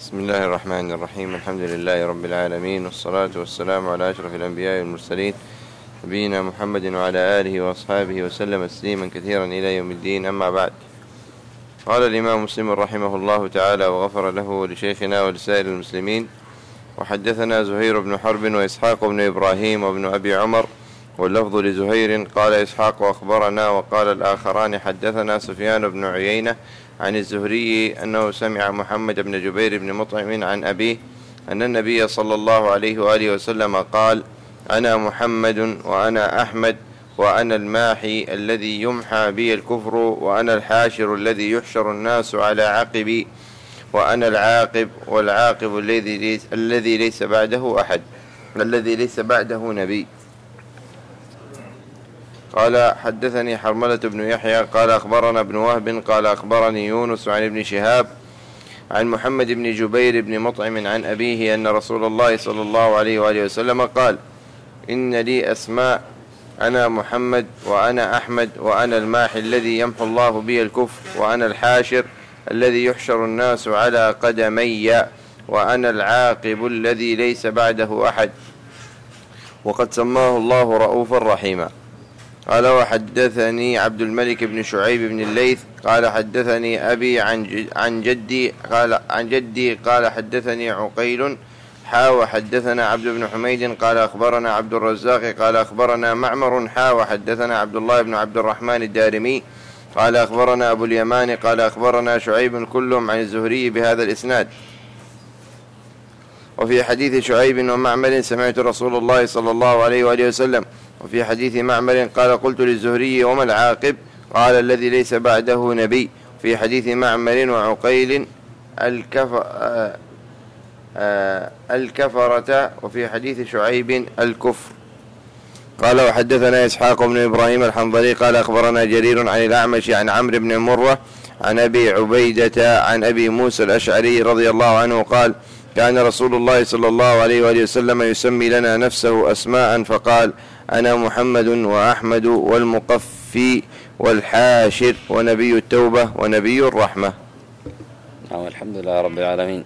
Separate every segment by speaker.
Speaker 1: بسم الله الرحمن الرحيم. الحمد لله رب العالمين، والصلاة والسلام على أشرف الأنبياء والمرسلين نبينا محمد وعلى آله وأصحابه وسلم تسليما كثيرا إلى يوم الدين. أما بعد، قال الإمام مسلم رحمه الله تعالى وغفر له ولشيخنا ولسائر المسلمين: وحدثنا زهير بن حرب وإسحاق بن إبراهيم وابن أبي عمر، واللفظ لزهير قال إسحاق أخبرنا، وقال الآخران حدثنا سفيان بن عيينة عن الزهري أنه سمع محمد بن جبير بن مطعم عن أبيه أن النبي صلى الله عليه وآله وسلم قال: أنا محمد وأنا أحمد وأنا الماحي الذي يمحى بي الكفر، وأنا الحاشر الذي يحشر الناس على عقبي، وأنا العاقب والعاقب الذي ليس بعده أحد، الذي ليس بعده نبي. قال: حدثني حرملة بن يحيى قال أخبرنا ابن وهب قال أخبرني يونس عن ابن شهاب عن محمد بن جبير بن مطعم عن أبيه أن رسول الله صلى الله عليه وآله وسلم قال: إن لي أسماء، أنا محمد وأنا أحمد وأنا الماحي الذي يمحو الله بي الكفر، وأنا الحاشر الذي يحشر الناس على قدمي، وأنا العاقب الذي ليس بعده أحد، وقد سماه الله رؤوفا رحيما. قال: وحدثني عبد الملك بن شعيب بن الليث قال حدثني أبي عن جدي قال حدثني عقيل وحدثنا عبد بن حميد قال أخبرنا عبد الرزاق قال أخبرنا معمر وحدثنا عبد الله بن عبد الرحمن الدارمي قال أخبرنا أبو اليمان قال أخبرنا شعيب كلهم عن الزهري بهذا الإسناد. وفي حديث شعيب ومعمر سمعت رسول الله صلى الله عليه وآله وسلم. وفي حديث معمر قال: قلت للزهري: وما العاقب؟ قال: الذي ليس بعده نبي. في حديث معمر وعقيل الكفرة، وفي حديث شعيب الكفر. قال: وحدثنا إسحاق بن إبراهيم الحنظلي قال أخبرنا جرير عن الأعمش عن عمرو بن مرة عن أبي عبيدة عن أبي موسى الأشعري رضي الله عنه قال: كان رسول الله صلى الله عليه وآله وسلم يسمي لنا نفسه أسماء، فقال: أنا محمد وأحمد والمقفي والحاشر ونبي التوبة ونبي الرحمة.
Speaker 2: الحمد لله رب العالمين،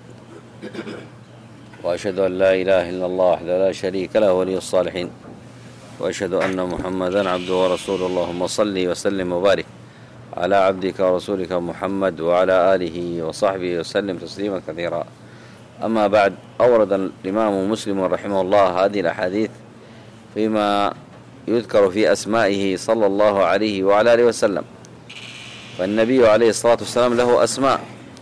Speaker 2: وأشهد أن لا إله إلا الله وحده لا شريك له ولي الصالحين، وأشهد أن محمدا عبده ورسوله. اللهم صل وسلم وبارك على عبدك ورسولك محمد وعلى آله وصحبه وسلم تسليما كثيرا. أما بعد، أورد الإمام مسلم رحمه الله هذه الأحاديث فيما يذكر في أسمائه صلى الله عليه وعلى آله وسلم. فالنبي عليه الصلاة والسلام له أسماء،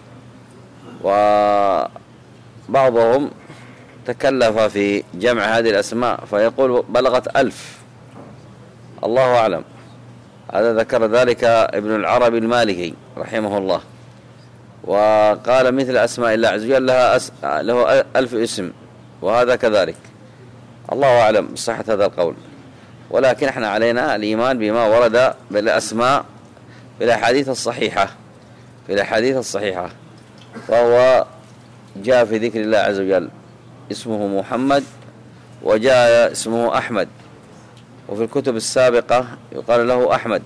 Speaker 2: وبعضهم تكلف في جمع هذه الأسماء فيقول بلغت 1000، الله أعلم. هذا ذكر ذلك ابن العربي المالكي رحمه الله، وقال مثل أسماء الله عز وجل له 1000 اسم، وهذا كذلك، الله أعلم بصحة هذا القول. ولكن احنا علينا الإيمان بما ورد بالأسماء في الأحاديث الصحيحة. فهو جاء في ذكر الله عز وجل اسمه محمد، وجاء اسمه أحمد، وفي الكتب السابقة يقال له أحمد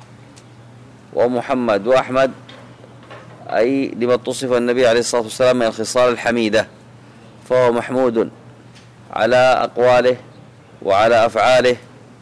Speaker 2: ومحمد وأحمد، أي لما تصف النبي عليه الصلاة والسلام من الخصال الحميدة، فهو محمود على أقواله وعلى أفعاله،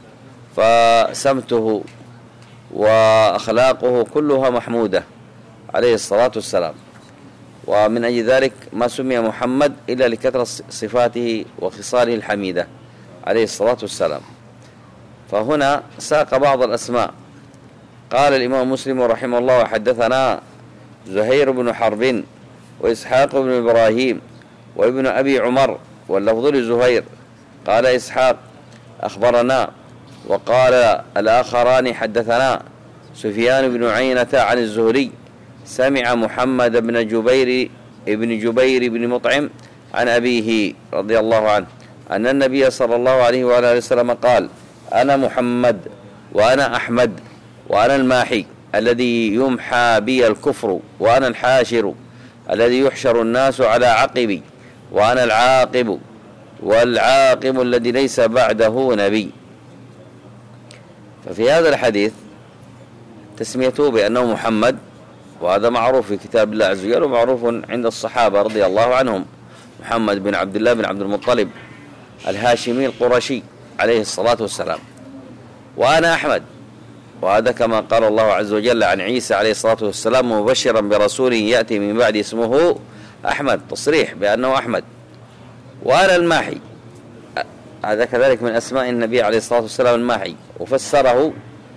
Speaker 2: فسمته وأخلاقه كلها محمودة عليه الصلاة والسلام. ومن أجل ذلك ما سمي محمد إلا لكثرة صفاته وخصاله الحميدة عليه الصلاة والسلام. فهنا ساق بعض الأسماء. قال الإمام مسلم رحمه الله: وحدثنا زهير بن حرب وإسحاق بن إبراهيم وابن أبي عمر، واللفظ لزهير. قال إسحاق: أخبرنا، وقال الآخران حدثنا سفيان بن عيينة عن الزهري سمع محمد بن جبير بن مطعم عن أبيه رضي الله عنه أن النبي صلى الله عليه وآله وسلم قال: أنا محمد وأنا أحمد وأنا الماحي الذي يمحى بي الكفر، وأنا الحاشر الذي يحشر الناس على عقبي، وأنا العاقب والعاقب الذي ليس بعده نبي. ففي هذا الحديث تسميته بأنه محمد وهذا معروف في كتاب الله عز وجل ومعروف عند الصحابة رضي الله عنهم. محمد بن عبد الله بن عبد المطلب الهاشمي القرشي عليه الصلاة والسلام. وأنا أحمد، وهذا كما قال الله عز وجل عن عيسى عليه الصلاة والسلام مبشرا برسول يأتي من بعد اسمه أحمد، تصريح بأنه أحمد. وأنا الماحي، هذا كذلك من أسماء النبي عليه الصلاة والسلام الماحي، وفسره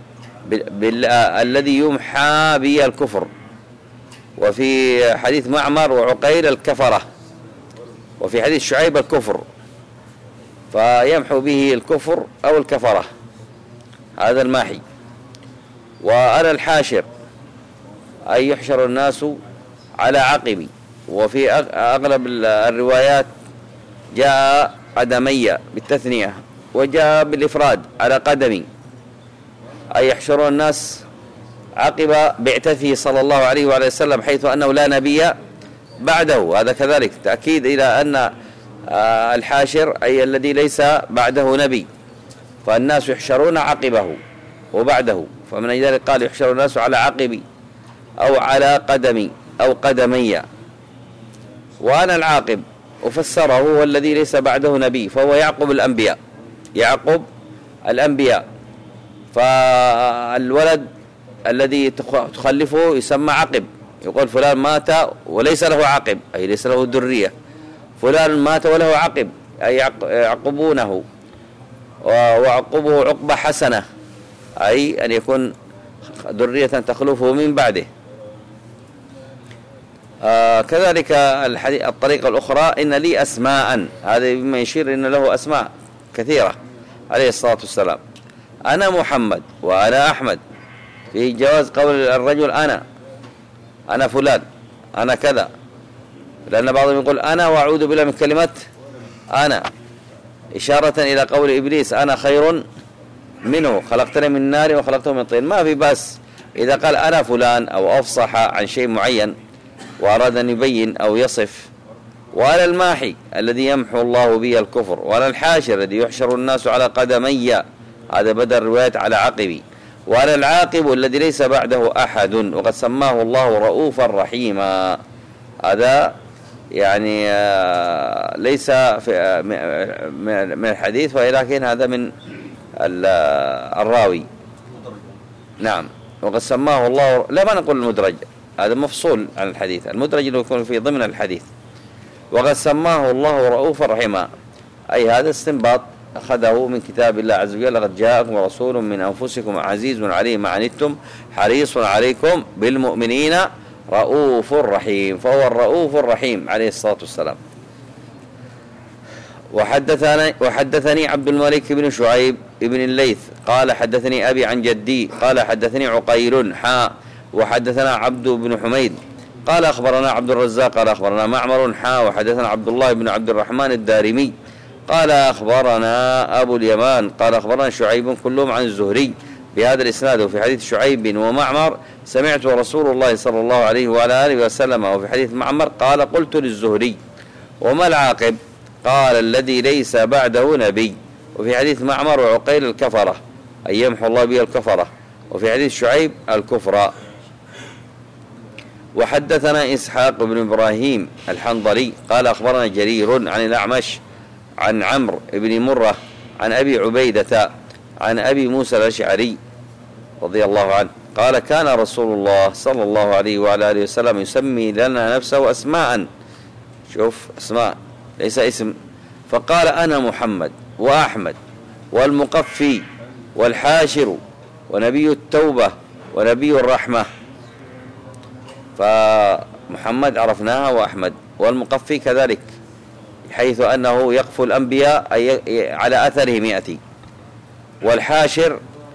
Speaker 2: الذي يمحى به الكفر، وفي حديث معمر وعقيل الكفرة، وفي حديث شعيب الكفر، فيمحو به الكفر أو الكفرة، هذا الماحي. وأنا الحاشر، أي يحشر الناس على عقبي، وفي أغلب الروايات جاء قدمي بالتثنية وجاء بالإفراد على قدمي، أي يحشر الناس عقب بعثته صلى الله عليه وعلى وسلم، حيث أنه لا نبي بعده. هذا كذلك تأكيد إلى أن الحاشر أي الذي ليس بعده نبي، فالناس يحشرون عقبه وبعده، فمن أجل ذلك قال يحشر الناس على عقبي أو على قدمي أو قدمي. وأنا العاقب، وفسره هو الذي ليس بعده نبي، فهو يعقب الأنبياء، يعقب الأنبياء. فالولد الذي تخلفه يسمى عقب، يقول فلان مات وليس له عقب، أي ليس له ذرية. فلان مات وله عقب، أي يعقبونه، وعقبه عقبة حسنة، أي أن يكون ذرية تخلفه من بعده. كذلك الطريقة الأخرى إن لي أسماء، هذا بما يشير إن له أسماء كثيرة عليه الصلاة والسلام. أنا محمد وأنا أحمد، في جواز قول الرجل أنا فلان، أنا كذا، لأن بعضهم يقول أنا وأعوذ بالله من كلمة أنا، إشارة إلى قول إبليس أنا خير منه، خلقتني من نار وخلقته من طين. ما في بس إذا قال أنا فلان أو أفصح عن شيء معين وأراد أن يبين أو يصف. وأنا الماحي الذي يمحو الله به الكفر، وأنا الحاشر الذي يحشر الناس على قدمي، هذا بدل رواية على عقبي. وأنا العاقب الذي ليس بعده أحد، وقد سماه الله رؤوفا رحيما. هذا يعني ليس من الحديث، ولكن هذا من الراوي. نعم. وقد سماه الله، لا ما نقول المدرج، هذا مفصول عن الحديث، المدرج اللي يكون في ضمن الحديث. وقد سماه الله رؤوفا رحيما، أي هذا استنباط أخذه من كتاب الله عز وجل. لقد جاءكم رسول من أنفسكم عزيز عليه ما عنتم حريص عليكم بالمؤمنين رؤوف رحيم، فهو الرؤوف الرحيم عليه الصلاة والسلام. وحدثني عبد الملك بن شعيب بن الليث قال حدثني أبي عن جدي قال حدثني عقيل وحدثنا عبد بن حميد قال أخبرنا عبد الرزاق قال أخبرنا معمر وحدثنا عبد الله بن عبد الرحمن الدارمي قال أخبرنا أبو اليمان قال أخبرنا شعيب كلهم عن الزهري بهذا الإسناد. وفي حديث شعيب ومعمر سمعت رسول الله صلى الله عليه وعلى آله وسلم. وفي حديث معمر قال قلت للزهري وما العاقب؟ قال الذي ليس بعده نبي. وفي حديث معمر وعقيل الكفرة أي يمحو الله به الكفرة. وفي حديث شعيب الكفر. وحدثنا إسحاق بن إبراهيم الحنظلي قال أخبرنا جرير عن الأعمش عن عمرو بن مرة عن أبي عبيدة عن أبي موسى الأشعري رضي الله عنه قال كان رسول الله صلى الله عليه وعلى آله وسلم يسمي لنا نفسه أسماء، شوف أسماء ليس اسم، فقال أنا محمد وأحمد والمقفي والحاشر ونبي التوبة ونبي الرحمة. فمحمد عرفناها وأحمد، والمقفي كذلك حيث أنه يقفو الأنبياء أي على أثرهم يأتي. والحاشر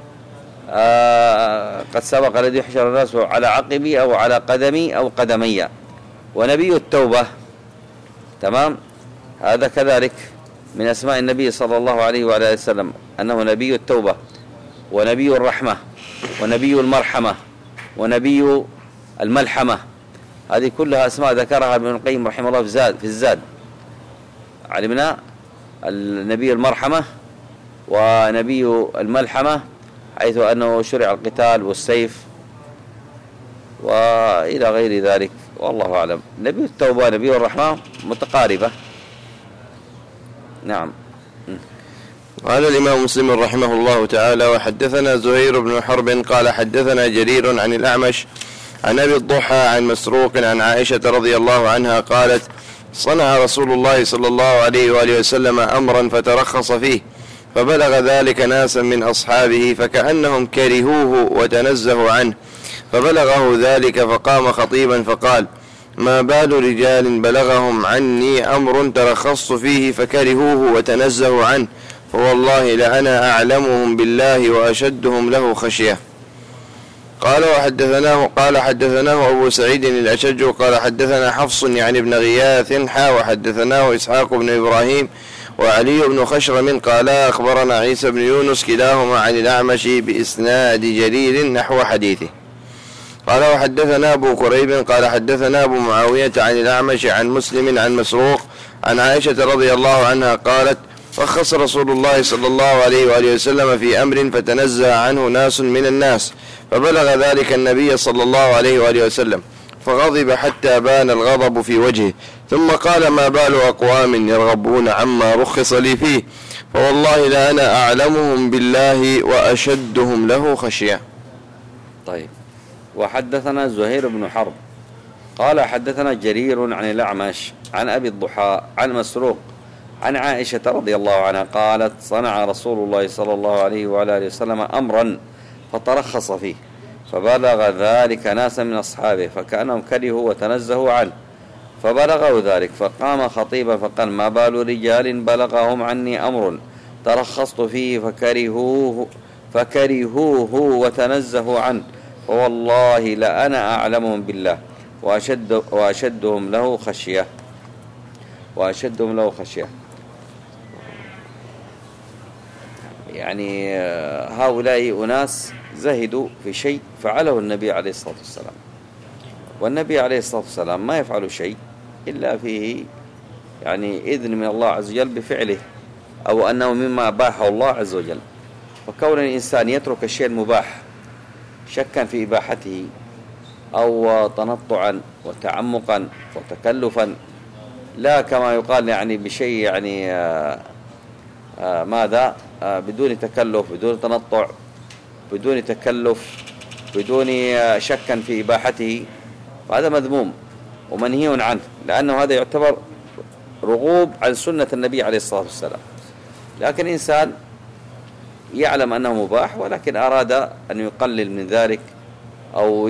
Speaker 2: قد سبق الذي يحشر الناس على عقبي أو على قدمي أو قدمي. ونبي التوبة تمام، هذا كذلك من أسماء النبي صلى الله عليه وعلى وسلم أنه نبي التوبة ونبي الرحمة ونبي المرحمة ونبي الملحمة. هذه كلها أسماء ذكرها ابن القيم رحمه الله في الزاد. علمنا النبي المرحمة ونبي الملحمة حيث أنه شرع القتال والسيف وإلى غير ذلك، والله أعلم. نبي التوبة نبي الرحمة متقاربة. نعم.
Speaker 1: قال الإمام مسلم رحمه الله تعالى: وحدثنا زهير بن حرب قال حدثنا جرير عن الأعمش عن أبي الضحى عن مسروق عن عائشة رضي الله عنها قالت: صنع رسول الله صلى الله عليه وآله وسلم أمرا فترخص فيه، فبلغ ذلك ناسا من أصحابه فكأنهم كرهوه وتنزهوا عنه، فبلغه ذلك فقام خطيبا فقال: ما بال رجال بلغهم عني أمر ترخصت فيه فكرهوه وتنزهوا عنه، فوالله لأنا أعلمهم بالله وأشدهم له خشية. قال حدثناه أبو سعيد الأشج قال حدثنا حفص يعني ابن غياث وحدثناه إسحاق بن إبراهيم وعلي بن خشرم قال أخبرنا عيسى بن يونس كلاهما عن الأعمش بإسناد جرير نحو حديثه. قال وحدثنا أبو كريب قال حدثنا أبو معاوية عن الأعمش عن مسلم عن مسروق عن عائشة رضي الله عنها قالت: رخص رسول الله صلى الله عليه وآله وسلم في أمر فتنزه عنه ناس من الناس، فبلغ ذلك النبي صلى الله عليه وآله وسلم فغضب حتى بان الغضب في وجهه، ثم قال: ما بال أقوام يرغبون عما رخص لي فيه، فوالله لأنا أعلمهم بالله وأشدهم له خشية.
Speaker 2: طيب. وحدثنا زهير بن حرب قال حدثنا جرير عن الأعمش عن أبي الضحى عن مسروق عن عائشة رضي الله عنها قالت: صنع رسول الله صلى الله عليه وعلى آله وسلم أمرا فترخص فيه، فبلغ ذلك ناسا من أصحابه فكأنهم كرهوا وتنزهوا عنه، فبلغوا ذلك فقام خطيبا فقال: ما بال رجال بلغهم عني أمر ترخصت فيه فكرهوه وتنزهوا عنه، فوالله لأنا أعلمهم بالله وأشدهم له خشية. يعني هؤلاء أناس زهدوا في شيء فعله النبي عليه الصلاة والسلام، والنبي عليه الصلاة والسلام ما يفعل شيء إلا فيه يعني إذن من الله عز وجل بفعله، أو أنه مما أباحه الله عز وجل. فكون الإنسان يترك الشيء المباح شكا في إباحته أو تنطعا وتعمقا وتكلفا، لا كما يقال يعني بشيء يعني ماذا بدون تكلف، بدون تنطع، بدون تكلف، بدون شكا في إباحته، فهذا مذموم ومنهي عنه، لأنه هذا يعتبر رغوب عن سنة النبي عليه الصلاة والسلام. لكن إنسان يعلم أنه مباح ولكن أراد أن يقلل من ذلك أو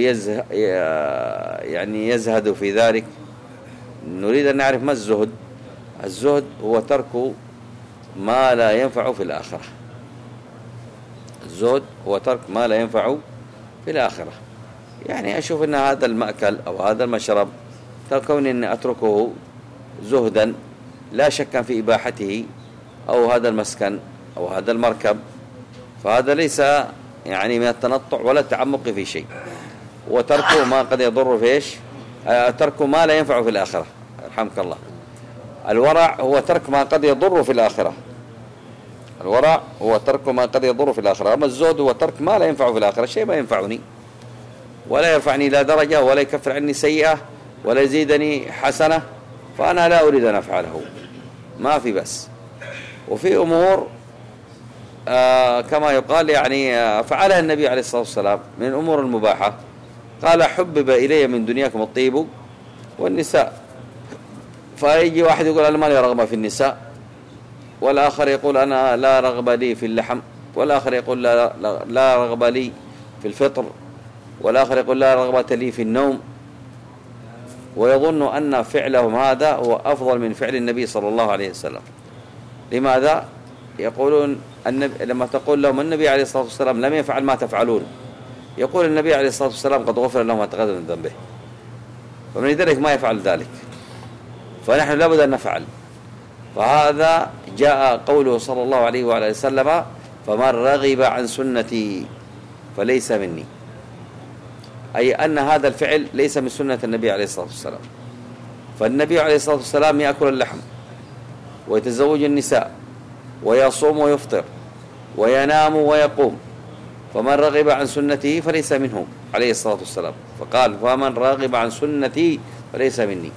Speaker 2: يزهد في ذلك. نريد أن نعرف ما الزهد. الزهد هو ترك ما لا ينفع في الآخرة. الزهد هو ترك ما لا ينفع في الآخرة. يعني أشوف أن هذا المأكل أو هذا المشرب كوني أن أتركه زهدا لا شك في إباحته، أو هذا المسكن أو هذا المركب، فهذا ليس يعني من التنطع ولا التعمق في شيء، وتركه ما قد يضر في إيش؟ ترك ما لا ينفع في الآخرة. رحمك الله. الورع هو ترك ما قد يضر في الآخرة. الورع هو ترك ما قد يضر في الآخرة. أما الزهد هو ترك ما لا ينفع في الآخرة، شيء ما ينفعني ولا يرفعني لا درجة ولا يكفر عني سيئة ولا يزيدني حسنة، فأنا لا أريد أن أفعله، ما في بس. وفي أمور كما يقال يعني فعلها النبي عليه الصلاة والسلام من الأمور المباحة. قال: حبب إلي من دنياكم الطيب والنساء. فيجي واحد يقول: أنا ما لي رغبة في النساء، والآخر يقول: أنا لا رغبة لي في اللحم، والآخر يقول: لا رغبة لي في الفطر، والآخر يقول: لا رغبة لي في النوم، ويظن أن فعلهم هذا هو أفضل من فعل النبي صلى الله عليه وسلم. لماذا؟ يقولون لما تقول لهم النبي عليه الصلاة والسلام لم يفعل ما تفعلون، يقول النبي عليه الصلاة والسلام: قد غفر له ما تقدم من ذنبه، فمن ذلك ما يفعل ذلك، فنحن لابد أن نفعل. فهذا جاء قوله صلى الله عليه وعلى وسلم: فمن رغب عن سنتي فليس مني، أي أن هذا الفعل ليس من سنة النبي عليه الصلاة والسلام. فالنبي عليه الصلاة والسلام يأكل اللحم ويتزوج النساء ويصوم ويفطر وينام ويقوم، فمن رغب عن سنته فليس منهم عليه الصلاة والسلام. فقال فمن راغب عن سنتي فليس مني.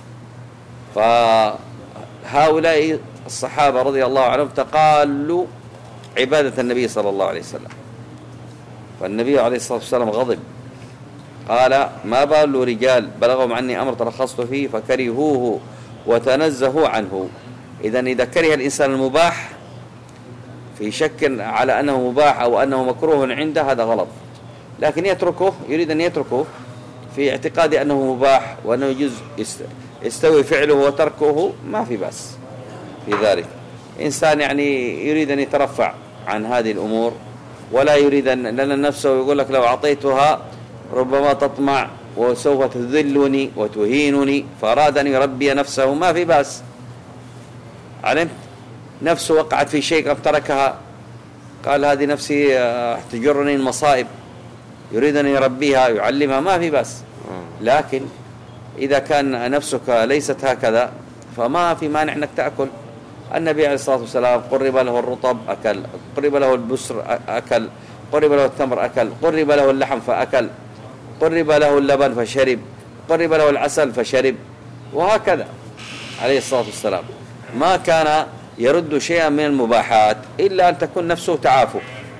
Speaker 2: فهؤلاء الصحابة رضي الله عنهم تقالوا عبادة النبي صلى الله عليه وسلم، فالنبي عليه الصلاة والسلام غضب، قال ما بال رجال بلغهم عني أمر ترخصت فيه فكرهوه وتنزهوا عنه. إذا كره الإنسان المباح في شك على أنه مباح أو أنه مكروه عنده هذا غلط، لكن يتركه، يريد أن يتركه في اعتقاد أنه مباح وأنه يجوز يستوي فعله وتركه، ما في بأس في ذلك. إنسان يعني يريد أن يترفع عن هذه الأمور ولا يريد أن لأن نفسه يقول لك لو أعطيتها ربما تطمع وسوف تذلني وتهينني، فأراد أن يربي نفسه، ما في بأس. علمت نفسه وقعت في شيء قد تركها، قال هذه نفسي تجرني المصائب، يريد أن يربيها يعلمها، ما في بأس. لكن إذا كان نفسك ليست هكذا فما في مانع أنك تأكل. النبي عليه الصلاة والسلام قرب له الرطب أكل، قرب له البسر أكل، قرب له التمر أكل، قرب له اللحم فأكل، قرب له اللبن فشرب، قرب له العسل فشرب، وهكذا عليه الصلاة والسلام. ما كان يرد شيئا من المباحات إلا أن تكون نفسه تعافو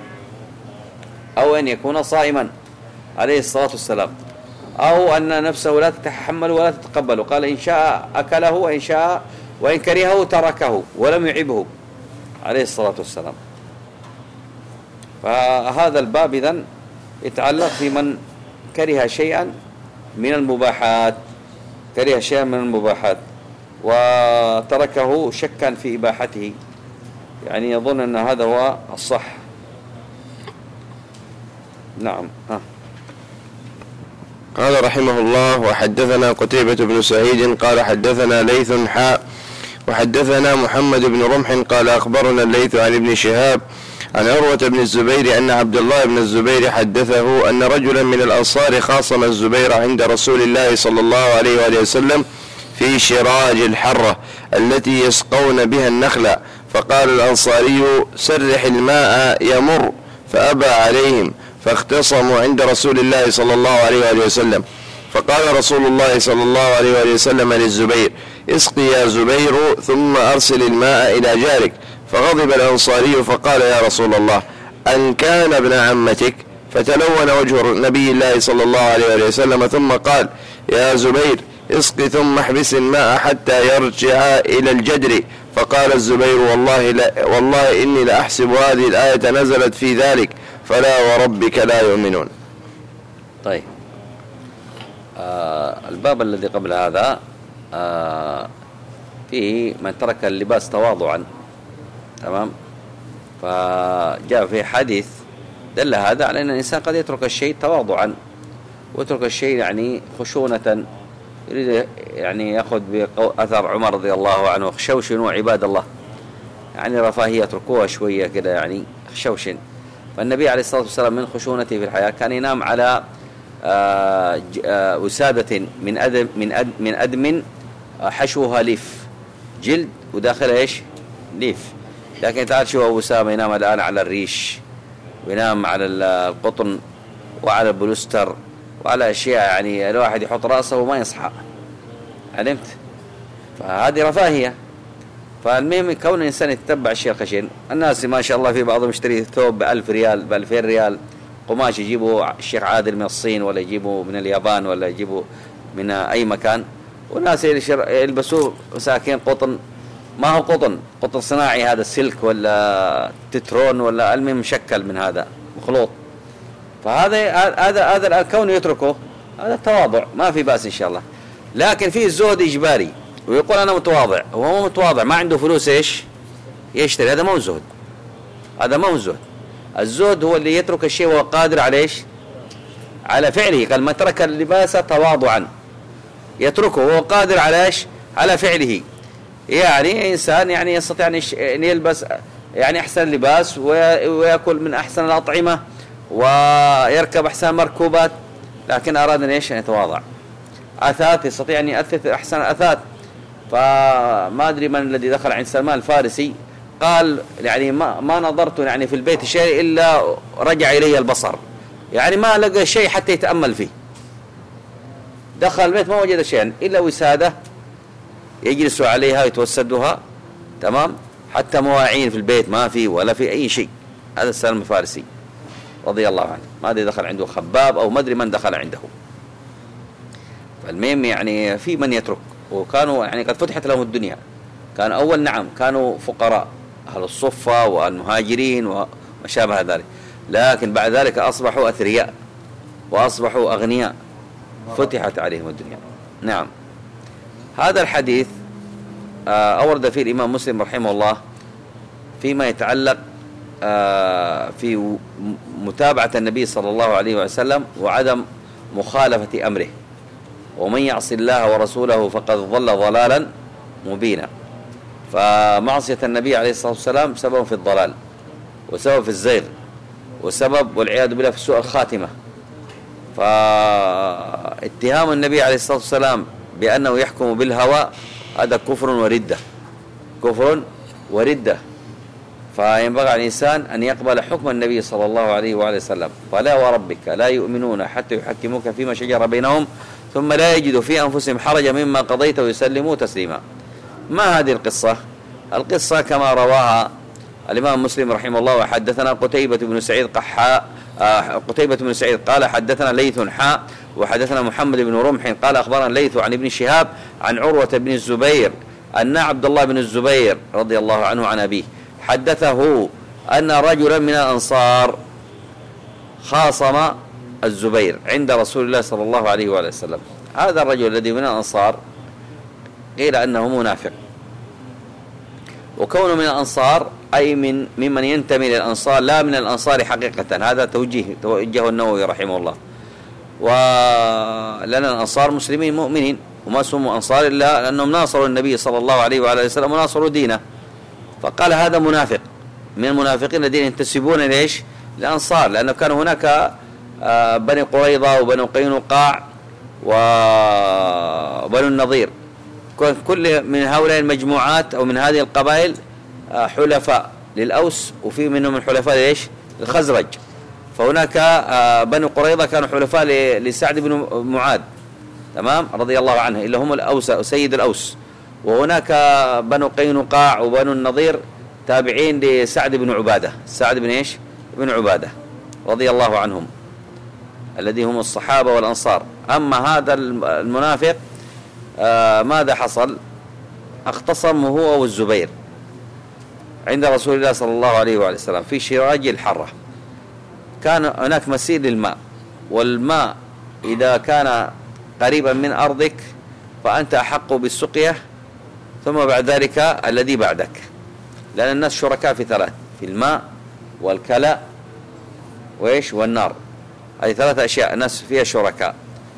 Speaker 2: أو أن يكون صائما عليه الصلاة والسلام، أو أن نفسه لا تتحمل ولا تتقبل. قال إن شاء أكله وإن شاء وإن كرهه تركه ولم يعبه عليه الصلاة والسلام. فهذا الباب إذن يتعلق في من كره شيئا من المباحات، كره شيئا من المباحات وتركه شكا في إباحته، يعني يظن أن هذا هو الصح. نعم.
Speaker 1: قال رحمه الله وحدثنا قتيبة بن سعيد قال حدثنا ليث وحدثنا محمد بن رمح قال أخبرنا الليث عن ابن شهاب عن عروة بن الزبير أن عبد الله بن الزبير حدثه أن رجلا من الأنصار خاصم الزبير عند رسول الله صلى الله عليه وآله وسلم في شراج الحرة التي يسقون بها النخل، فقال الأنصاري سرح الماء يمر، فأبى عليهم فاختصموا عند رسول الله صلى الله عليه وآله وسلم، فقال رسول الله صلى الله عليه وآله وسلم للزبير اسقي يا زبير ثم أرسل الماء إلى جارك، فغضب الأنصاري فقال يا رسول الله أن كان ابن عمتك؟ فتلون وجه نبي الله صلى الله عليه وآله وسلم ثم قال يا زبير اسقي ثم احبس الماء حتى يرجع إلى الجدر، فقال الزبير والله إني لأحسب هذه الآية نزلت في ذلك فلا وربك لا يؤمنون.
Speaker 2: طيب الباب الذي قبل هذا فيه من ترك اللباس تواضعا، تمام، فجاء في حديث دل هذا على أن الإنسان قد يترك الشيء تواضعا ويترك الشيء يعني خشونة، يريد يعني يأخذ بأثر عمر رضي الله عنه خشوشنوا عباد الله، يعني رفاهية اتركوها شوية كده يعني خشوشن. فالنبي عليه الصلاة والسلام من خشونته في الحياة كان ينام على وسادة من أدم حشوها ليف، جلد وداخلها إيش؟ ليف. لكن تعال شو أبو أسامة ينام الآن على الريش وينام على القطن وعلى البولستر وعلى أشياء يعني الواحد يحط رأسه وما يصحى، علمت؟ فهذه رفاهية. فالمهم كون الإنسان يتبع الشيء الخشن، الناس ما شاء الله في بعضهم يشتري ثوب ب1000 ريال ب2000 ريال قماش، يجيبوا الشيخ عادل من الصين ولا يجيبوا من اليابان ولا يجيبوا من أي مكان، والناس يلبسوا مساكين قطن، ما هو قطن صناعي، هذا سلك ولا تترون ولا المهم مشكل من هذا مخلوط. فهذا الآن كونه يتركه هذا التواضع ما في بأس إن شاء الله. لكن فيه الزهد إجباري، ويقول أنا متواضع، هو مو متواضع ما عنده فلوس إيش يشتري، هذا ما هو زهد، هذا ما هو زهد. الزهد هو اللي يترك الشيء وهو قادر على إيش؟ على فعله. قال من ترك اللباس تواضعا يتركه وهو قادر على إيش؟ على فعله. يعني إنسان يعني يستطيع أن يلبس يعني أحسن لباس ويأكل من أحسن الأطعمة ويركب أحسن مركوبات، لكن أراد أن إيش؟ أن يتواضع. أثاث يستطيع أن يأثث أحسن أثاث. فما أدري من الذي دخل عند سلمان الفارسي قال يعني ما نظرت يعني في البيت شيء إلا رجع إلي البصر، يعني ما لقى شيء حتى يتأمل فيه، دخل البيت ما وجد شيئا إلا وسادة يجلس عليها ويتوسدها، تمام، حتى مواعين في البيت ما في ولا في أي شيء. هذا سلمان الفارسي رضي الله عنه، ما أدري دخل عنده خباب أو ما أدري من دخل عنده. فالمهم يعني في من يترك، وكانوا يعني قد فتحت لهم الدنيا. كان أول نعم كانوا فقراء أهل الصفة والمهاجرين وما شابه ذلك، لكن بعد ذلك أصبحوا أثرياء وأصبحوا أغنياء، فتحت عليهم الدنيا. نعم. هذا الحديث أورد فيه الإمام مسلم رحمه الله فيما يتعلق في متابعة النبي صلى الله عليه وسلم وعدم مخالفة أمره. ومن يعص الله ورسوله فقد ضل ضلالا مبينا. فمعصية النبي عليه الصلاة والسلام سبب في الضلال، وسبب في الزيغ، وسبب والعياذ بالله في سوء الخاتمة. فاتهام النبي عليه الصلاة والسلام بأنه يحكم بالهوى هذا كفر وردة، كفر وردة. فينبغي على الإنسان أن يقبل حكم النبي صلى الله عليه وآله وسلم. فلا وربك لا يؤمنون حتى يحكموك فيما شجر بينهم ثم لا يجدوا في أنفسهم حرجا مما قضيت ويسلموا تسليما. ما هذه القصة؟ القصة كما رواها الإمام مسلم رحمه الله: وحدثنا قتيبة بن سعيد قال حدثنا ليث وحدثنا محمد بن رمح قال أخبرنا ليث عن ابن شهاب عن عروة بن الزبير أن عبد الله بن الزبير رضي الله عنه عن أبيه حدثه أن رجلا من الأنصار خاصم الزبير عند رسول الله صلى الله عليه وآله وسلم. هذا الرجل الذي من الأنصار قيل أنه منافق، وكونه من الأنصار أي ممن ينتمي للأنصار لا من الأنصار حقيقة. هذا توجه النووي رحمه الله. ولأن الأنصار مسلمين مؤمنين، وما سموا أنصار إلا لأنهم ناصروا النبي صلى الله عليه وآله وسلم وناصروا دينه. فقال هذا منافق من المنافقين الذين ينتسبون ليش؟ للأنصار، لأنه كان هناك بني قريظة وبني قينقاع وبني النضير، كل من هؤلاء المجموعات أو من هذه القبائل حلفاء للأوس، وفي منهم الحلفاء ليش؟ الخزرج. فهناك بني قريظة كانوا حلفاء لسعد بن معاذ، تمام، رضي الله عنه، إلا هم الأوس سيد الأوس. وهناك بنو قينقاع وبنو النضير تابعين لسعد بن عبادة، سعد بن إيش؟ بن عبادة رضي الله عنهم، الذي هم الصحابة والأنصار. أما هذا المنافق ماذا حصل؟ اختصم هو والزبير عند رسول الله صلى الله عليه وآله وسلم في شراج الحرة. كان هناك مسير للماء، والماء إذا كان قريبا من أرضك فأنت أحق بالسقية، ثم بعد ذلك الذي بعدك، لأن الناس شركاء في ثلاث: في الماء والكلى وإيش والنار. هذه ثلاث أشياء الناس فيها شركاء.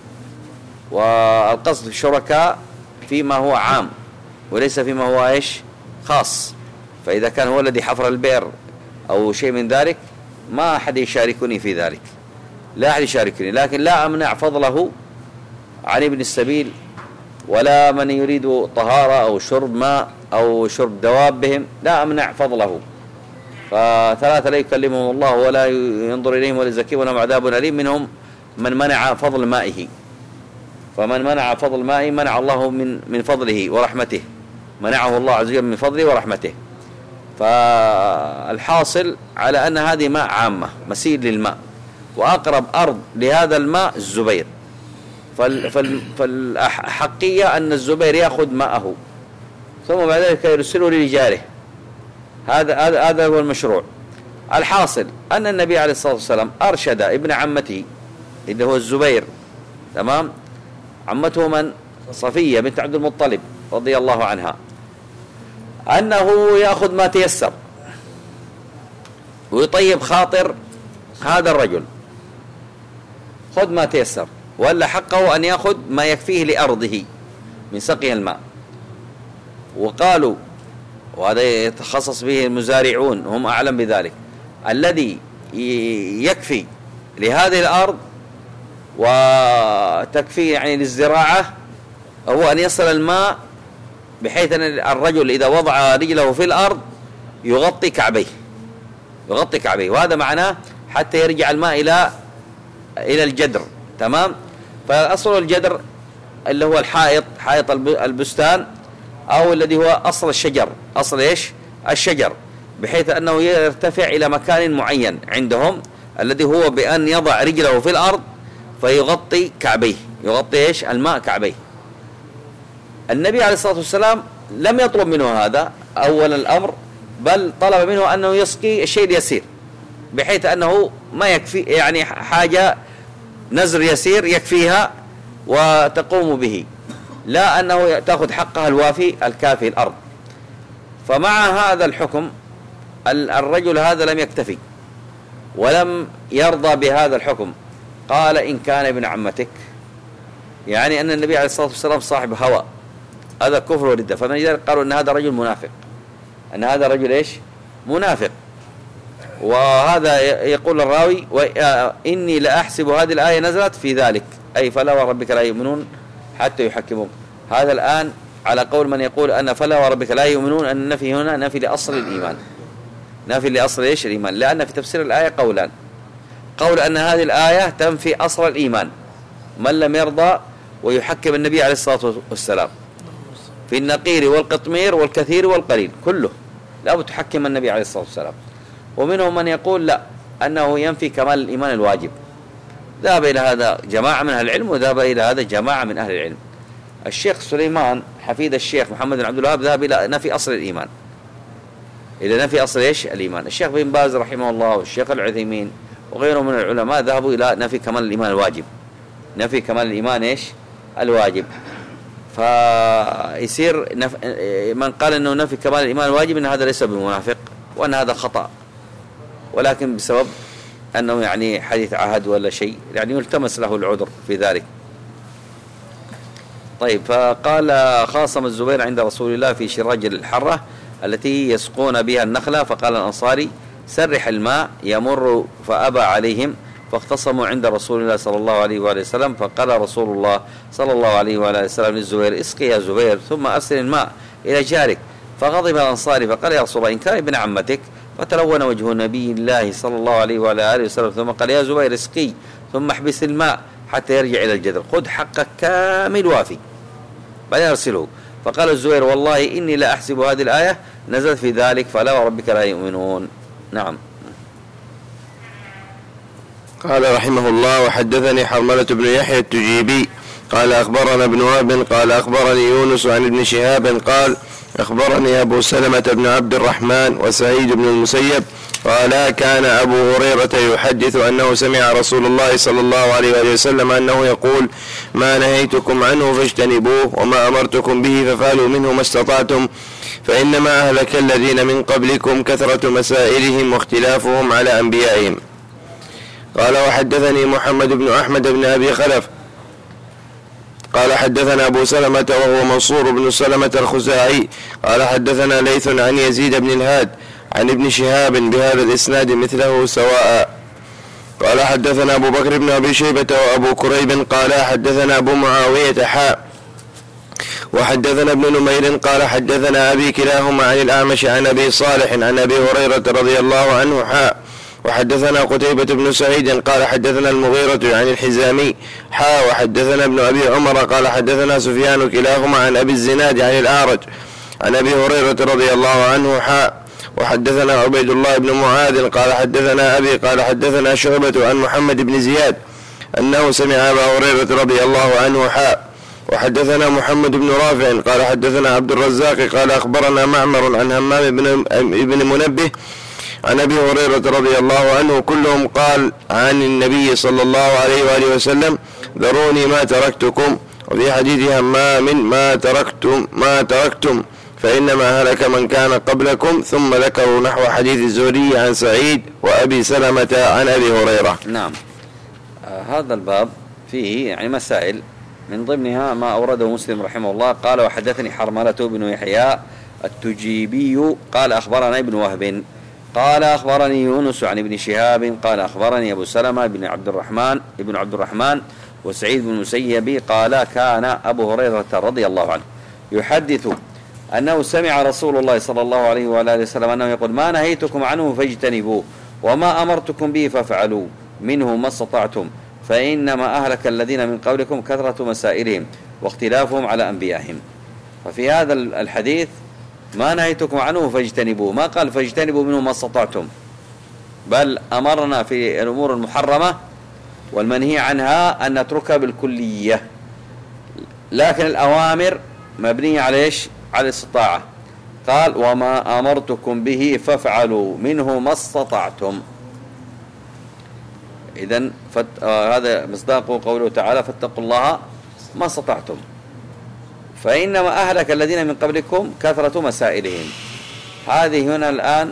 Speaker 2: والقصد الشركاء فيما هو عام وليس فيما هو إيش خاص. فإذا كان هو الذي حفر البئر أو شيء من ذلك ما أحد يشاركني في ذلك، لا أحد يشاركني، لكن لا أمنع فضله عن ابن السبيل ولا من يريد طهارة أو شرب ماء أو شرب دوابهم، لا أمنع فضله. فثلاثة لا يكلمهم الله ولا ينظر إليهم ولا يزكيهم ولهم عذاب أليم. منهم من منع فضل مائه، فمن منع فضل مائه منع الله من فضله ورحمته، منعه الله عز وجل من فضله ورحمته. فالحاصل على أن هذه ماء عامة، مسيل للماء، وأقرب أرض لهذا الماء الزبير. فالحقية أن الزبير يأخذ ماءه ثم بعد ذلك يرسله لرجاله. هذا هو المشروع. الحاصل أن النبي عليه الصلاة والسلام أرشد ابن عمته اللي هو الزبير، تمام، عمته من؟ صفية بنت عبد المطلب رضي الله عنها، أنه يأخذ ما تيسر ويطيب خاطر هذا الرجل. خذ ما تيسر، ولا حقه أن يأخذ ما يكفيه لأرضه من سقي الماء. وقالوا، وهذا يتخصص به المزارعون هم أعلم بذلك، الذي يكفي لهذه الأرض وتكفي يعني للزراعة هو أن يصل الماء بحيث أن الرجل إذا وضع رجله في الأرض يغطي كعبيه، وهذا معناه حتى يرجع الماء إلى الجدر، تمام. فأصل الجدر اللي هو الحائط، حائط البستان، أو الذي هو أصل الشجر، أصل إيش؟ الشجر، بحيث أنه يرتفع إلى مكان معين عندهم، الذي هو بأن يضع رجله في الأرض فيغطي كعبيه، يغطي إيش؟ الماء كعبيه. النبي عليه الصلاة والسلام لم يطلب منه هذا أول الأمر، بل طلب منه أنه يسقي الشيء اليسير، بحيث أنه ما يكفي، يعني حاجة نزر يسير يكفيها وتقوم به، لا أنه تأخذ حقها الوافي الكافي الأرض. فمع هذا الحكم الرجل هذا لم يكتفي ولم يرضى بهذا الحكم، قال إن كان ابن عمتك، يعني أن النبي عليه الصلاة والسلام صاحب هوى، هذا كفر وردة. فمن ذلك قالوا أن هذا رجل منافق، أن هذا رجل إيش؟ منافق. وهذا يقول الراوي إني لأحسب هذه الآية نزلت في ذلك، أي فلا وربك لا يؤمنون حتى يحكموك. هذا الآن على قول من يقول أن فلا وربك لا يؤمنون، أن النفي هنا نفي لأصل الإيمان، نفي لأصل إيش؟ الإيمان، لأن في تفسير الآية قولان: قول أن هذه الآية تنفي أصل الإيمان، من لم يرضى ويحكم النبي عليه الصلاة والسلام في النقير والقطمير والكثير والقليل كله لا تحكم النبي عليه الصلاة والسلام. ومنهم من يقول لا، أنه ينفي كمال الإيمان الواجب. ذهب إلى هذا جماعة من أهل العلم، وذهب إلى هذا جماعة من أهل العلم. الشيخ سليمان حفيد الشيخ محمد بن عبد الوهاب ذهب إلى نفي أصل الإيمان، إلى نفي أصل إيش؟ الإيمان. الشيخ بن باز رحمه الله والشيخ العثيمين وغيرهم من العلماء ذهبوا إلى نفي كمال الإيمان الواجب، نفي كمال الإيمان إيش؟ الواجب. فيصير من قال أنه نفي كمال الإيمان الواجب أن هذا ليس بمنافق، وأن هذا خطأ، ولكن بسبب أنه يعني حديث عهد ولا شيء، يعني يلتمس له العذر في ذلك. طيب، فقال خاصم الزبير عند رسول الله في شراج الحرة التي يسقون بها النخلة، فقال الأنصاري سرح الماء يمر، فأبى عليهم، فاختصموا عند رسول الله صلى الله عليه وآله وسلم، فقال رسول الله صلى الله عليه وآله وسلم للزبير اسقي يا زبير ثم أرسل الماء إلى جارك. فغضب الأنصاري فقال يا رسول الله إن كان ابن عمتك، فتلون وجه نبي الله صلى الله عليه وآله وسلم، ثم قال يا زبير اسقي ثم احبس الماء حتى يرجع إلى الجدر، خذ حقك كامل وافي بعدين أرسله. فقال الزبير والله إني لا أحسب هذه الآية نزلت في ذلك فلا وربك لا يؤمنون. نعم.
Speaker 1: قال رحمه الله: وحدثني حرملة بن يحيى التجيبي قال أخبرنا ابن وهب قال أخبرني يونس عن ابن شهاب قال أخبرني أبو سلمة بن عبد الرحمن وسعيد بن المسيب قال كان أبو هريرة يحدث أنه سمع رسول الله صلى الله عليه وسلم أنه يقول ما نهيتكم عنه فاجتنبوه وما أمرتكم به ففعلوا منه ما استطعتم فإنما أهلك الذين من قبلكم كثرة مسائلهم واختلافهم على أنبيائهم. قال وحدثني محمد بن أحمد بن أبي خلف قال حدثنا أبو سلمة وهو منصور بن سلمة الخزاعي قال حدثنا ليث عن يزيد بن الهاد عن ابن شهاب بهذا الإسناد مثله سواء. قال حدثنا أبو بكر بن أبي شيبة وأبو كريب قال حدثنا أبو معاوية حاء وحدثنا ابن نمير قال حدثنا أبي كلاهما عن الأعمش عن أبي صالح عن أبي هريرة رضي الله عنه حاء وحدثنا قتيبة بن سعيد قال حدثنا المغيرة عن الحزامي حاء وحدثنا ابن أبي عمر قال حدثنا سفيان كلاهما عن أبي الزناد عن الأعرج عن أبي هريرة رضي الله عنه حاء وحدثنا عبيد الله بن معاذ قال حدثنا أبي قال حدثنا شعبة عن محمد بن زياد أنه سمع أبا هريرة رضي الله عنه حاء وحدثنا محمد بن رافع قال حدثنا عبد الرزاق قال أخبرنا معمر عن همام بن منبه عن أبي هريرة رضي الله عنه كلهم قال عن النبي صلى الله عليه وآله وسلم ذروني ما تركتكم. وفي حديث همام ما تركتم فإنما هلك من كان قبلكم ثم ذكروا نحو حديث الزهري عن سعيد وأبي سلمة عن أبي هريرة.
Speaker 2: نعم. هذا الباب فيه يعني مسائل من ضمنها ما أورده مسلم رحمه الله قال وحدثني حرملة بن يحيى التجيبي قال أخبرنا ابن وهب قال أخبرني يونس عن ابن شهاب قال أخبرني أبو سلمة بن عبد الرحمن وسعيد بن المسيب قال كان أبو هريرة رضي الله عنه يحدث أنه سمع رسول الله صلى الله عليه وآله وسلم أنه يقول ما نهيتكم عنه فاجتنبوه وما أمرتكم به فافعلوا منه ما استطعتم فإنما أهلك الذين من قبلكم كثرة مسائلهم واختلافهم على أنبيائهم. ففي هذا الحديث ما نهيتكم عنه فاجتنبوه، ما قال فاجتنبوا منه ما استطعتم، بل أمرنا في الأمور المحرمة والمنهي عنها أن نتركها بالكلية، لكن الأوامر مبنية على إيش؟ على الاستطاعة. قال وما أمرتكم به فافعلوا منه ما استطعتم. إذن هذا مصداق قوله تعالى فاتقوا الله ما استطعتم. فإنما أهلك الذين من قبلكم كثرة مسائلهم. هذه هنا الآن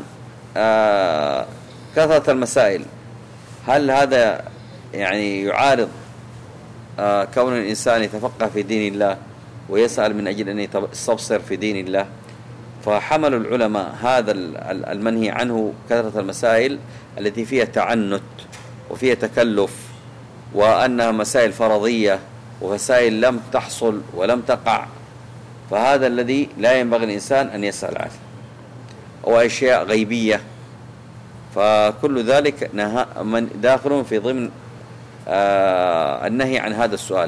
Speaker 2: كثرة المسائل، هل هذا يعني يعارض كون الإنسان يتفقه في دين الله ويسأل من أجل أن يستبصر في دين الله؟ فحمل العلماء هذا المنهي عنه كثرة المسائل التي فيها تعنت وفيها تكلف، وأنها مسائل فرضية ومسائل لم تحصل ولم تقع، فهذا الذي لا ينبغي الإنسان أن يسأل عنه، أو أشياء غيبية. فكل ذلك داخل في ضمن النهي عن هذا السؤال.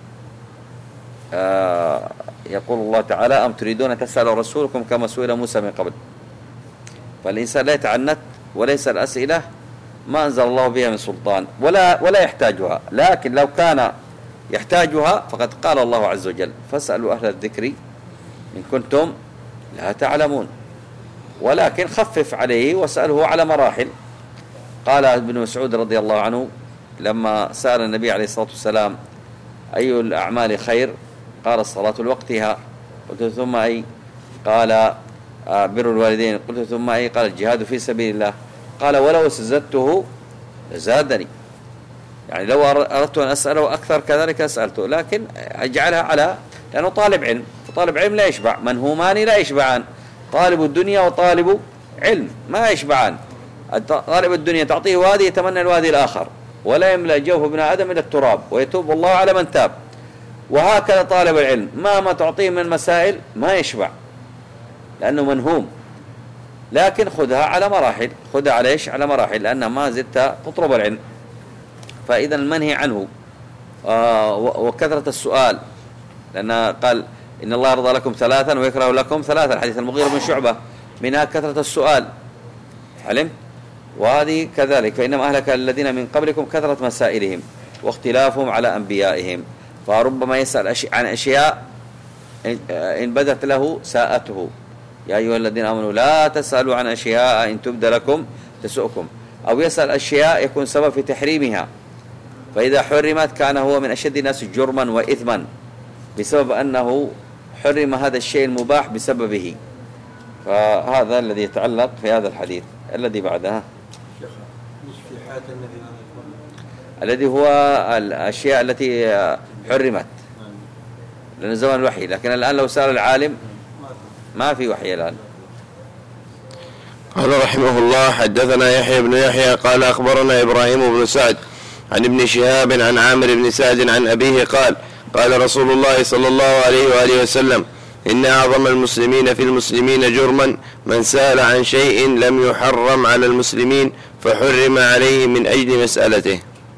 Speaker 2: يقول الله تعالى أم تريدون تسألوا رسولكم كما سئل موسى من قبل. فالإنسان لا يتعنت ولا يسأل أسئلة ما أنزل الله بها من سلطان ولا يحتاجها، لكن لو كان يحتاجها فقد قال الله عز وجل فاسألوا أهل الذكر إن كنتم لا تعلمون، ولكن خفف عليه واسأله على مراحل. قال ابن مسعود رضي الله عنه لما سأل النبي عليه الصلاة والسلام أي الأعمال خير؟ قال الصلاة لوقتها. قلت ثم أي؟ قال بر الوالدين. قلت ثم أي؟ قال الجهاد في سبيل الله. قال ولو زدته زادني، يعني لو أردت أن أسأله أكثر كذلك أسألته، لكن أجعلها على لأنه طالب علم، فطالب علم لا يشبع، منهومان لا يشبعان، طالب الدنيا وطالب علم ما يشبعان. طالب الدنيا تعطيه وادي يتمنى الوادي الآخر، ولا يملأ جوف ابن آدم إلى التراب، ويتوب الله على من تاب. وهكذا طالب العلم مهما تعطيه من مسائل ما يشبع لأنه منهوم، لكن خذها على مراحل، خذها على إيش؟ على مراحل، لأنها ما زلت تطلب العلم. فإذا المنهي عنه وكثرة السؤال، لأن قال إن الله يرضى لكم ثلاثا ويكره لكم ثلاثا، حديث المغيرة بن شعبة، منها كثرة السؤال، علم. وهذه كذلك فإنما أهلك الذين من قبلكم كثرة مسائلهم واختلافهم على أنبيائهم. فربما يسأل عن أشياء إن بدت له ساءته. يا أيها الذين آمنوا لا تسألوا عن أشياء إن تبد لكم تسؤكم، أو يسأل أشياء يكون سبب في تحريمها، فإذا حرمت كان هو من أشد الناس جرما وإثما بسبب أنه حرم هذا الشيء المباح بسببه. فهذا الذي يتعلق في هذا الحديث. الذي بعدها الذي هو الأشياء التي حرمت لأن زمن الوحي، لكن الآن لو سأل العالم ما في وحي الآن.
Speaker 1: قال رحمه الله حدثنا يحيى بن يحيى قال أخبرنا إبراهيم بن سعد عن ابن شهاب عن عامر بن سعد عن أبيه قال قال رسول الله صلى الله عليه وآله وسلم إن أعظم المسلمين في المسلمين جرما من سأل عن شيء لم يحرم على المسلمين فحرم عليه من أجل مسألته.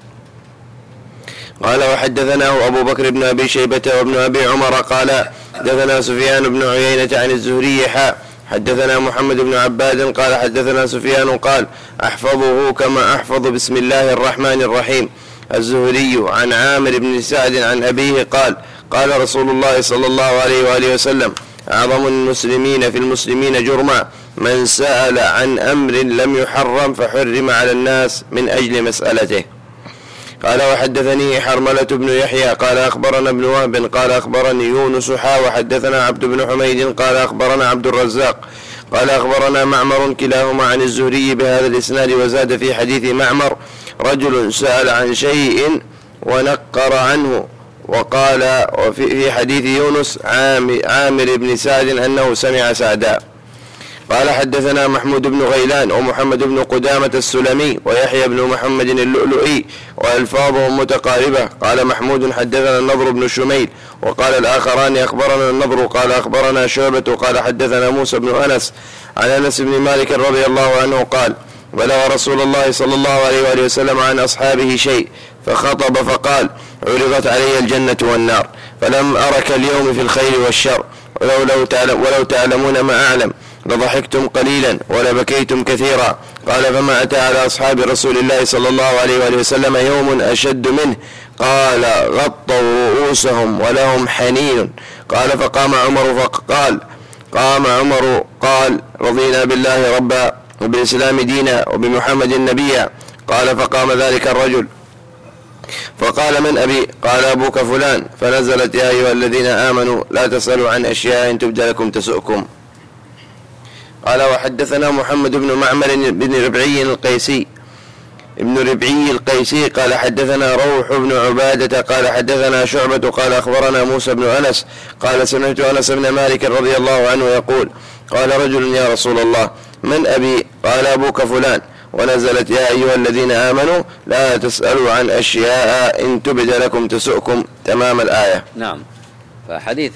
Speaker 1: قال وحدثناه أبو بكر بن أبي شيبة وابن أبي عمر قال حدثنا سفيان بن عيينة عن الزهري حدثنا محمد بن عباد قال حدثنا سفيان قال أحفظه كما أحفظ بسم الله الرحمن الرحيم. الزهري عن عامر بن سعد عن أبيه قال قال رسول الله صلى الله عليه وآله وسلم أعظم المسلمين في المسلمين جرما من سأل عن أمر لم يحرم فحرم على الناس من أجل مسألته. قال وحدثني حرملة بن يحيى قال أخبرنا ابن وهب قال أخبرني يونس وحدثنا عبد بن حميد قال أخبرنا عبد الرزاق قال أخبرنا معمر كلاهما عن الزهري بهذا الإسناد وزاد في حديث معمر رجل سأل عن شيء ونقر عنه، وقال في حديث يونس عامر بن سعد أنه سمع سعدا. قال حدثنا محمود بن غيلان ومحمد بن قدامة السلمي ويحيى بن محمد اللؤلؤي وألفاظهم متقاربة. قال محمود حدثنا النضر بن شميل وقال الآخران أخبرنا النضر قال أخبرنا شعبة قال حدثنا موسى بن أنس عن أنس بن مالك رضي الله عنه قال بلغ رسول الله صلى الله عليه وآله وسلم عن أصحابه شيء فخطب فقال عرضت علي الجنة والنار فلم أرك اليوم في الخير والشر، ولو تعلمون ما أعلم لضحكتم قليلا ولبكيتم كثيرا. قال فما أتى على أصحاب رسول الله صلى الله عليه وآله وسلم يوم أشد منه، قال غطوا رؤوسهم ولهم حنين. قال فقام عمر قال رضينا بالله ربا وبالإسلام دينا وبمحمد نبيا. قال فقام ذلك الرجل فقال من أبي؟ قال أبوك فلان، فنزلت يا أيها الذين آمنوا لا تسألوا عن أشياء إن تبد لكم تسؤكم. قال وحدثنا محمد بن معمر بن ربعي القيسي قال حدثنا روح بن عبادة قال حدثنا شعبة قال أخبرنا موسى بن أنس قال سمعت أنس بن مالك رضي الله عنه يقول قال رجل يا رسول الله من أبي؟ قال أبوك فلان، ونزلت يا أيها الذين آمنوا لا تسألوا عن أشياء إن تبد لكم تسؤكم، تمام الآية.
Speaker 2: نعم. فحديث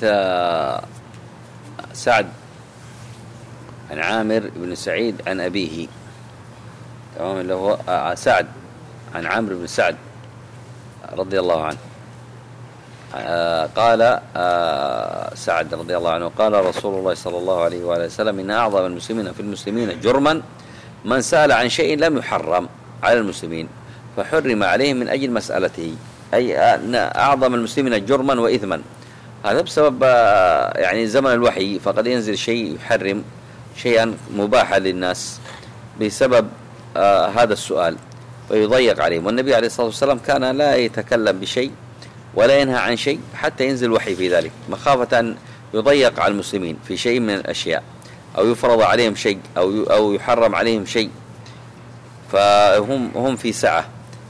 Speaker 2: سعد عن عامر بن سعيد عن أبيه، تمام، اللي هو سعد عن عامر بن سعد رضي الله عنه قال سعد رضي الله عنه قال رسول الله صلى الله عليه وآله وسلم إن أعظم المسلمين في المسلمين جرما من سأل عن شيء لم يحرم على المسلمين فحرم عليهم من أجل مسألته، أي أن أعظم المسلمين جرما وإثما. هذا بسبب يعني زمن الوحي، فقد ينزل شيء يحرم شيئا مباحا للناس بسبب هذا السؤال ويضيق عليهم. والنبي عليه الصلاة والسلام كان لا يتكلم بشيء ولا ينهى عن شيء حتى ينزل وحي في ذلك، مخافة أن يضيق على المسلمين في شيء من الأشياء أو يفرض عليهم شيء أو يحرم عليهم شيء، فهم في سعة.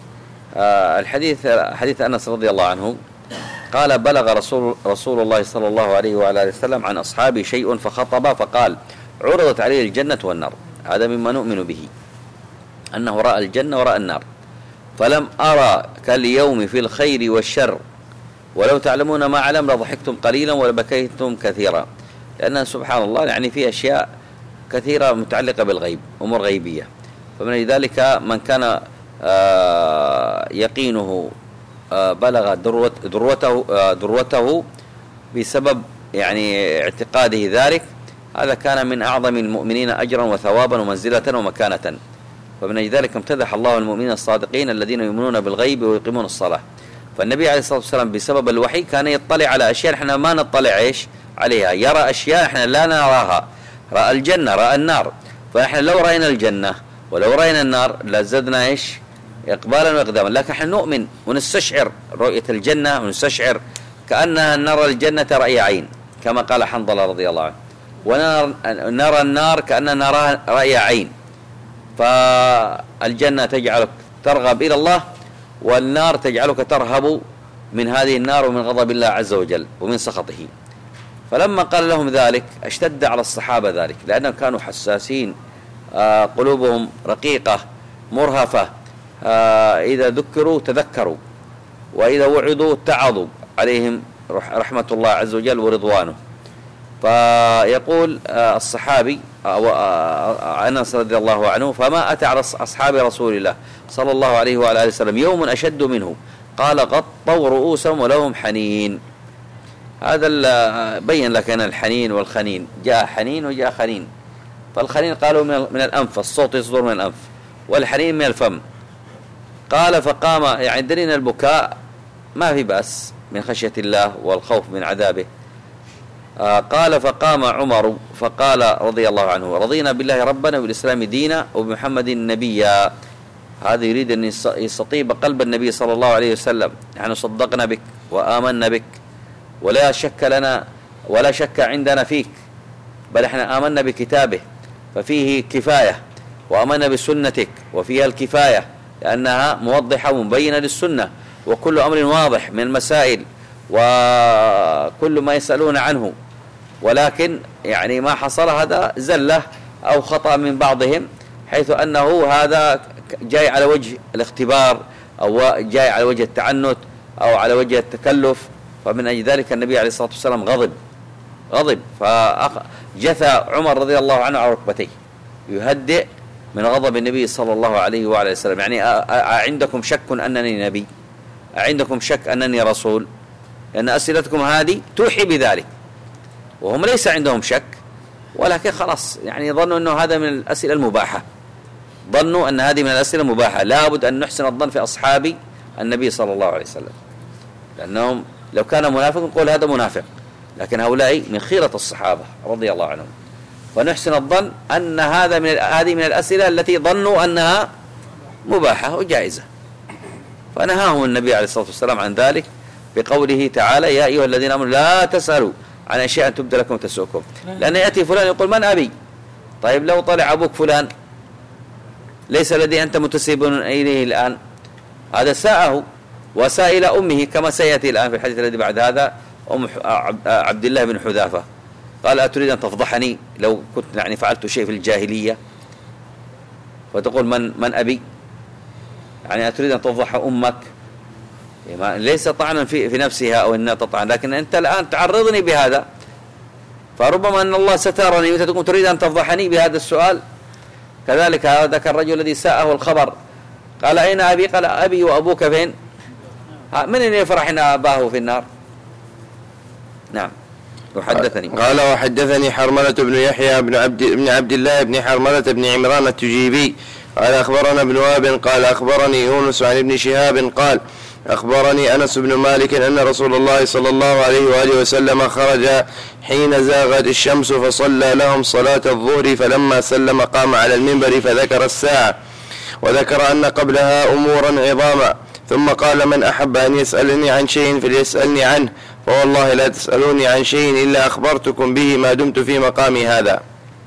Speaker 2: حديث أنس رضي الله عنه قال بلغ رسول الله صلى الله عليه وآله وسلم عن أصحابه شيء فخطب فقال عرضت عليه الجنة والنار. هذا مما نؤمن به، أنه رأى الجنة ورأى النار. فلم أرى كاليوم في الخير والشر ولو تعلمون ما أعلم لضحكتم قليلا ولبكيتم كثيرا، لأن سبحان الله يعني في أشياء كثيرة متعلقة بالغيب، أمور غيبية. فمن ذلك من كان يقينه بلغ ذروته بسبب يعني اعتقاده ذلك، هذا كان من أعظم المؤمنين أجرا وثوابا ومنزلة ومكانة. فمن ذلك امتدح الله المؤمنين الصادقين الذين يؤمنون بالغيب ويقيمون الصلاة. فالنبي عليه الصلاة والسلام بسبب الوحي كان يطلع على أشياء احنا ما نطلع عليها، يرى أشياء احنا لا نراها، رأى الجنة رأى النار. فاحنا لو رأينا الجنة ولو رأينا النار لزدنا إقبالا وإقداما، لكن احنا نؤمن ونستشعر رؤية الجنة ونستشعر كأننا نرى الجنة رأي عين، كما قال حنظلة رضي الله عنه، ونرى النار كأننا نراها رأي عين. فالجنة تجعلك ترغب إلى الله، والنار تجعلك ترهب من هذه النار ومن غضب الله عز وجل ومن سخطه. فلما قال لهم ذلك اشتد على الصحابة ذلك، لأنهم كانوا حساسين، قلوبهم رقيقة مرهفة، إذا ذكروا تذكروا وإذا وعدوا اتعظوا، عليهم رحمة الله عز وجل ورضوانه. فيقول الصحابي أنس رضي الله عنه فما أتى على أصحاب رسول الله صلى الله عليه وآله وسلم يوم أشد منه، قال غطوا رؤوسهم ولهم حنين. هذا بين لك أن الحنين والخنين، جاء حنين وجاء خنين. فالخنين قالوا من الأنف، الصوت يصدر من الأنف، والحنين من الفم. قال فقام، يعني دليل البكاء ما في بأس من خشية الله والخوف من عذابه. قال فقام عمر فقال رضي الله عنه رضينا بالله ربنا وبالإسلام دينا وبمحمد نبيا. هذا يريد أن يستطيب قلب النبي صلى الله عليه وسلم، نحن صدقنا بك وآمنا بك ولا شك لنا ولا شك عندنا فيك، بل احنا آمنا بكتابه ففيه كفاية، وآمنا بسنتك وفيها الكفاية لأنها موضحة ومبينة للسنة، وكل أمر واضح من المسائل وكل ما يسألون عنه. ولكن يعني ما حصل هذا زلة أو خطأ من بعضهم، حيث أنه هذا جاي على وجه الاختبار أو جاي على وجه التعنت أو على وجه التكلف. فمن أجل ذلك النبي عليه الصلاة والسلام غضب، فجثى عمر رضي الله عنه على ركبتيه يهدئ من غضب النبي صلى الله عليه وعلى وسلم. يعني عندكم شك أنني نبي؟ عندكم شك أنني رسول؟ لأن أسئلتكم هذه توحي بذلك، وهم ليس عندهم شك، ولكن خلاص يعني ظنوا أنه هذا من الأسئلة المباحة، ظنوا أن هذه من الأسئلة المباحة، لابد أن نحسن الظن في أصحاب النبي صلى الله عليه وسلم، لأنهم لو كان منافق نقول هذا منافق، لكن هؤلاء من خيرة الصحابة رضي الله عنهم، ونحسن الظن أن هذه من الأسئلة التي ظنوا أنها مباحة وجائزة، فنهاهم النبي عليه الصلاة والسلام عن ذلك بقوله تعالى: يا أيها الذين آمنوا لا تسألوا عن أشياء تبد لكم وتسؤكم. لأن يأتي فلان يقول: من أبي؟ طيب لو طلع أبوك فلان ليس الذي أنت متسيب إليه الآن، هذا ساءه وسائل أمه، كما سيأتي الآن في الحديث الذي بعد هذا، أم عبد الله بن حذافة قال: أتريد أن تفضحني لو كنت يعني فعلت شيء في الجاهلية؟ فتقول من أبي؟ يعني أتريد أن تفضح أمك؟ ليس طعنا في نفسها أو أنها تطعن، لكن أنت الآن تعرضني بهذا، فربما أن الله سترني وأنت تكون تريد أن تفضحني بهذا السؤال. كذلك ذاك الرجل الذي ساءه الخبر قال: أين أبي؟ قال: أبي وأبوك فين؟ من اللي يفرح أن أباه في النار؟ نعم. وحدثني
Speaker 1: قال: وحدثني حرملة بن يحيى بن عبد الله بن حرملة بن عمران التجيبي قال: أخبرنا ابن وهب قال: أخبرني يونس عن ابن شهاب قال: أخبرني أنس بن مالك أن رسول الله صلى الله عليه وآله وسلم خرج حين زاغت الشمس فصلى لهم صلاة الظهر، فلما سلم قام على المنبر فذكر الساعة، وذكر أن قبلها أمورا عظاما، ثم قال: من أحب أن يسألني عن شيء فليسألني عنه، فوالله لا تسألوني عن شيء إلا أخبرتكم به ما دمت في مقامي هذا.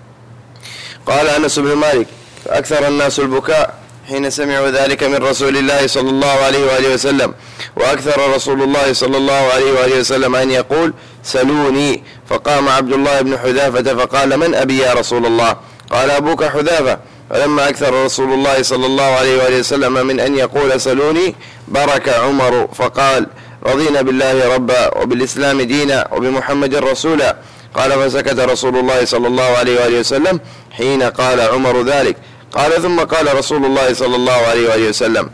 Speaker 1: قال أنس بن مالك: فأكثر الناس البكاء حين سمعوا ذلك من رسول الله صلى الله عليه وآله وسلم، وأكثر رسول الله صلى الله عليه وآله وسلم أن يقول: سلوني. فقام عبد الله بن حذافة فقال: من أبي يا رسول الله؟ قال: أبوك حذافة. فلما أكثر رسول الله صلى الله عليه وآله وسلم من أن يقول سلوني برك عمر فقال: رضينا بالله ربا وبالإسلام دينا وبمحمد رسولا. قال: فسكت رسول الله صلى الله عليه وآله وسلم حين قال عمر ذلك. قال: ثم قال رسول الله صلى الله عليه وآله وسلم: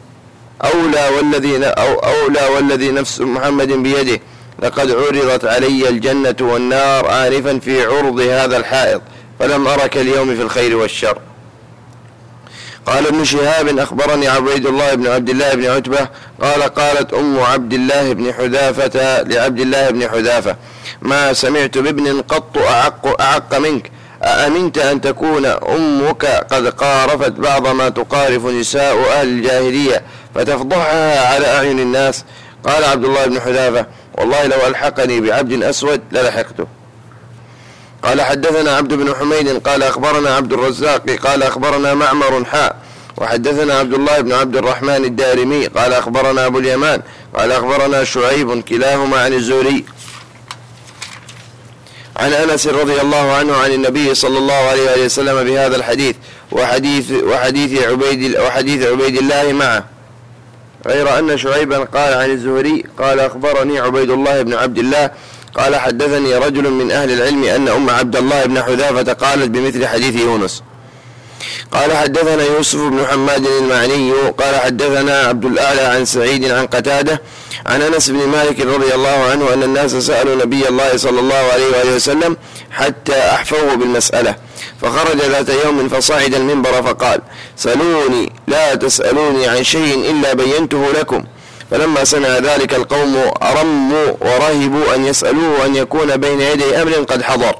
Speaker 1: أولى والذي نفس محمد بيده لقد عرضت علي الجنة والنار آنفا في عرض هذا الحائط، فلم أرك اليوم في الخير والشر. قال ابن شهاب: أخبرني عبيد الله بن عبد الله بن عتبة قال: قالت أم عبد الله بن حذافة لعبد الله بن حذافة: ما سمعت بابن قط أعق منك، أأمنت أن تكون أمك قد قارفت بعض ما تقارف نساء أهل الجاهلية فتفضحها على أعين الناس؟ قال عبد الله بن حذافة: والله لو ألحقني بعبد أسود للحقته. قال: حدثنا عبد بن حميد قال: أخبرنا عبد الرزاق قال: أخبرنا معمر وحدثنا عبد الله بن عبد الرحمن الدارمي قال: أخبرنا أبو اليمان قال: أخبرنا شعيب كلاهما عن الزهري عن أنس رضي الله عنه عن النبي صلى الله عليه وسلم بهذا الحديث وحديث عبيد الله معه، غير أن شعيبا قال عن الزهري قال: أخبرني عبيد الله بن عبد الله قال: حدثني رجل من أهل العلم أن أم عبد الله بن حذافة قالت بمثل حديث يونس. قال: حدثنا يوسف بن حماد المعني قال: حدثنا عبد الأعلى عن سعيد عن قتادة عن أنس بن مالك رضي الله عنه أن الناس سألوا نبي الله صلى الله عليه وآله وسلم حتى أحفوه بالمسألة، فخرج ذات يوم فصعد المنبر فقال: سلوني لا تسألوني عن شيء إلا بينته لكم. فلما سمع ذلك القوم أرموا ورهبوا أن يسألوه أن يكون بين يدي أمر قد حضر.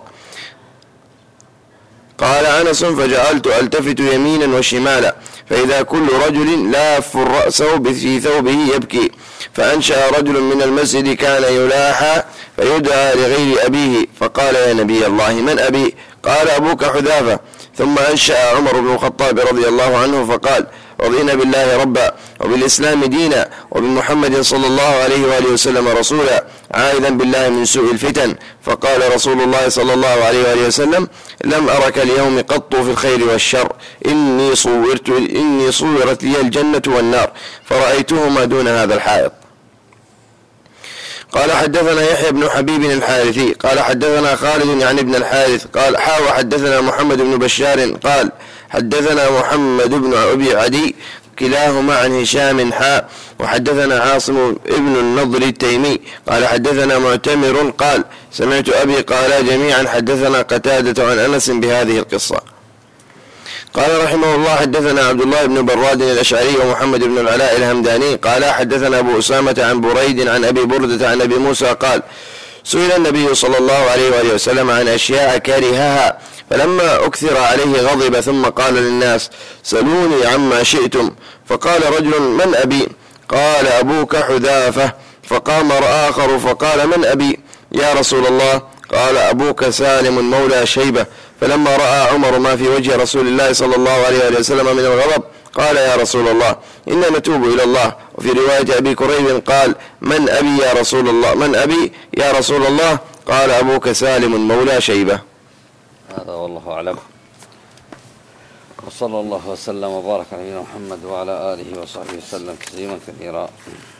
Speaker 1: قال أنس: فجعلت ألتفت يمينا وشمالا، فإذا كل رجل لاف رأسه في ثوبه يبكي، فأنشأ رجل من المسجد كان يلاحى فيدعى لغير أبيه، فقال: يا نبي الله من أبي؟ قال: أبوك حذافة. ثم أنشأ عمر بن الخطاب رضي الله عنه فقال: رضينا بالله ربا وبالإسلام دينا وبمحمد صلى الله عليه وآله وسلم رسولا، عائذا بالله من سوء الفتن. فقال رسول الله صلى الله عليه وآله وسلم: لم أرك اليوم قط في الخير والشر، إني صورت لي الجنة والنار فرأيتهما دون هذا الحائط. قال: حدثنا يحيى بن حبيب الحارثي قال: حدثنا خالد يعني ابن الحارث قال: حدثنا محمد بن بشار قال: حدثنا محمد بن أبي عدي كلاهما عن هشام حاء. وحدثنا عاصم ابن النضر التيمي قال حدثنا معتمر قال سمعت أبي قال جميعا حدثنا قتادة عن أنس بهذه القصة. قال رحمه الله حدثنا عبد الله بن براد الأشعري ومحمد بن العلاء الهمداني قال حدثنا أبو أسامة عن بريد عن أبي بردة عن أبي موسى قال سئل النبي صلى الله عليه وآله وسلم عن أشياء كرهها فلما أكثر عليه غضب ثم قال للناس سلوني عما شئتم. فقال رجل من أبي؟ قال أبوك حذافة. فقام آخر فقال من أبي يا رسول الله؟ قال أبوك سالم مولى شيبة. فلما رأى عمر ما في وجه رسول الله صلى الله عليه وآله وسلم من الغضب قال يا رسول الله إنا نتوب إلى الله. وفي رواية أبي كريب قال من أبي يا رسول الله؟ من أبي يا رسول الله؟ قال أبوك سالم مولى شيبة.
Speaker 2: هذا والله أعلم، وصلى الله وسلم وبارك على نبينا محمد وعلى آله وصحبه وسلم تسليما كثيرا.